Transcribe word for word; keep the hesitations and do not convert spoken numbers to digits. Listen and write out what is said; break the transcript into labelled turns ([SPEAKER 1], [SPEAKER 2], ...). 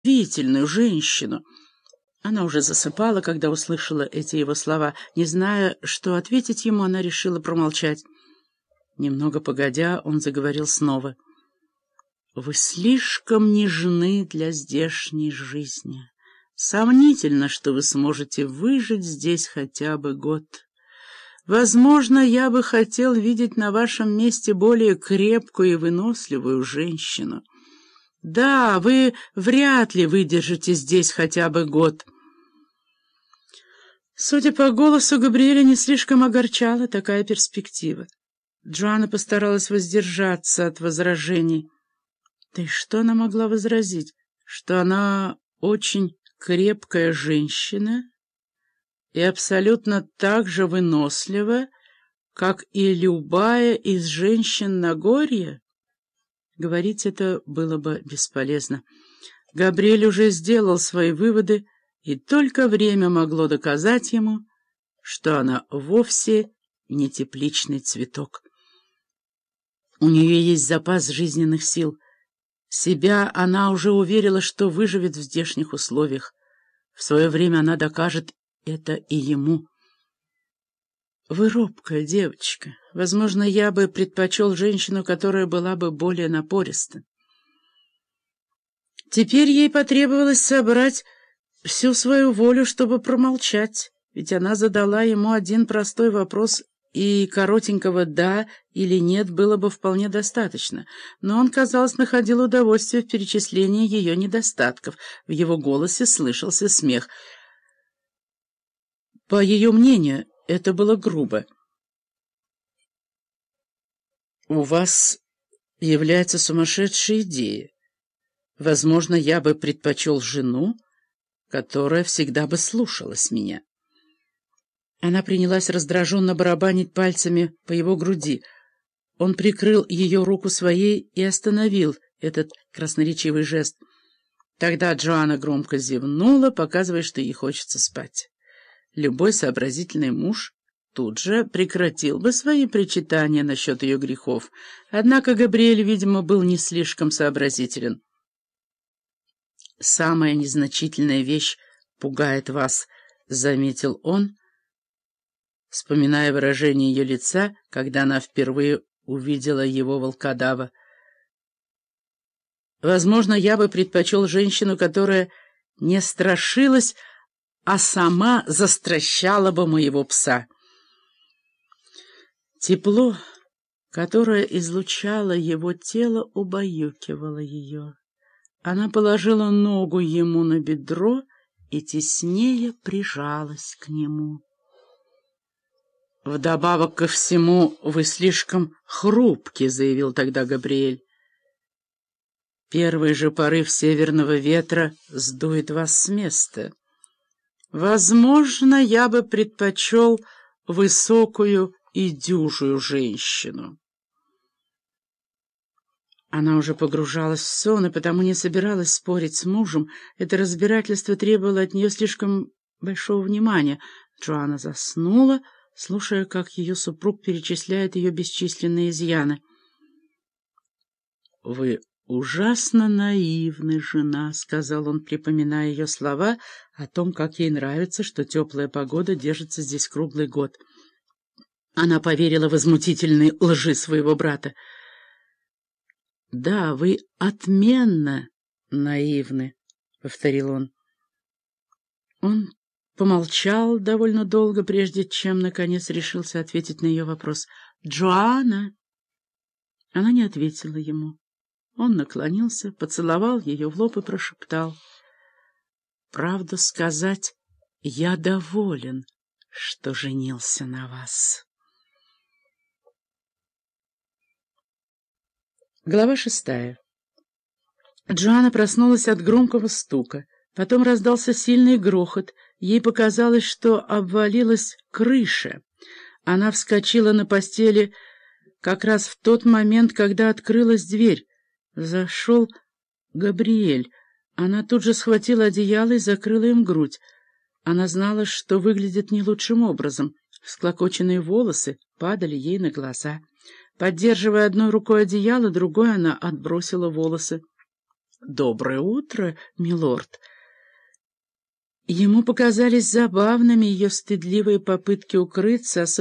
[SPEAKER 1] удивительную женщину». Она уже засыпала, когда услышала эти его слова. Не зная, что ответить ему, она решила промолчать. Немного погодя, он заговорил снова. «Вы слишком нежны для здешней жизни. Сомнительно, что вы сможете выжить здесь хотя бы год. Возможно, я бы хотел видеть на вашем месте более крепкую и выносливую женщину. Да, вы вряд ли выдержите здесь хотя бы год». Судя по голосу, Габриэля не слишком огорчала такая перспектива. Джоанна постаралась воздержаться от возражений. Да и что она могла возразить? Что она очень крепкая женщина и абсолютно так же вынослива, как и любая из женщин Нагорья? Говорить это было бы бесполезно. Габриэль уже сделал свои выводы, и только время могло доказать ему, что она вовсе не тепличный цветок. У нее есть запас жизненных сил. Себя она уже уверила, что выживет в здешних условиях. В свое время она докажет это и ему. Вы робкая девочка. Возможно, я бы предпочел женщину, которая была бы более напориста. Теперь ей потребовалось собрать всю свою волю, чтобы промолчать, ведь она задала ему один простой вопрос, и коротенького «да» или «нет» было бы вполне достаточно. Но он, казалось, находил удовольствие в перечислении ее недостатков. В его голосе слышался смех. По ее мнению, это было грубо. «У вас является сумасшедшая идея. Возможно, я бы предпочел жену, которая всегда бы слушалась меня». Она принялась раздраженно барабанить пальцами по его груди. Он прикрыл ее руку своей и остановил этот красноречивый жест. Тогда Джоанна громко зевнула, показывая, что ей хочется спать. Любой сообразительный муж тут же прекратил бы свои причитания насчет ее грехов. Однако Габриэль, видимо, был не слишком сообразителен. «Самая незначительная вещь пугает вас», — заметил он, вспоминая выражение ее лица, когда она впервые увидела его волкодава. «Возможно, я бы предпочел женщину, которая не страшилась, а сама застращала бы моего пса». Тепло, которое излучало его тело, убаюкивало ее. Она положила ногу ему на бедро и теснее прижалась к нему. «Вдобавок ко всему, вы слишком хрупки», — заявил тогда Габриэль. «Первый же порыв северного ветра сдует вас с места. Возможно, я бы предпочел высокую и дюжую женщину». Она уже погружалась в сон и потому не собиралась спорить с мужем. Это разбирательство требовало от нее слишком большого внимания. Джоанна заснула, слушая, как ее супруг перечисляет ее бесчисленные изъяны. «Вы ужасно наивны, жена», — сказал он, припоминая ее слова о том, как ей нравится, что теплая погода держится здесь круглый год. Она поверила возмутительной лжи своего брата. «Да, вы отменно наивны», — повторил он. Он помолчал довольно долго, прежде чем, наконец, решился ответить на ее вопрос. «Джоанна!» Она не ответила ему. Он наклонился, поцеловал ее в лоб и прошептал: «Правду сказать, я доволен, что женился на вас». Глава шестая. Джоанна проснулась от громкого стука. Потом раздался сильный грохот. Ей показалось, что обвалилась крыша. Она вскочила на постели как раз в тот момент, когда открылась дверь. Зашел Габриэль. Она тут же схватила одеяло и закрыла им грудь. Она знала, что выглядит не лучшим образом. Всклокоченные волосы падали ей на глаза. Поддерживая одной рукой одеяло, другой она отбросила волосы. «Доброе утро, милорд». Ему показались забавными ее стыдливые попытки укрыться,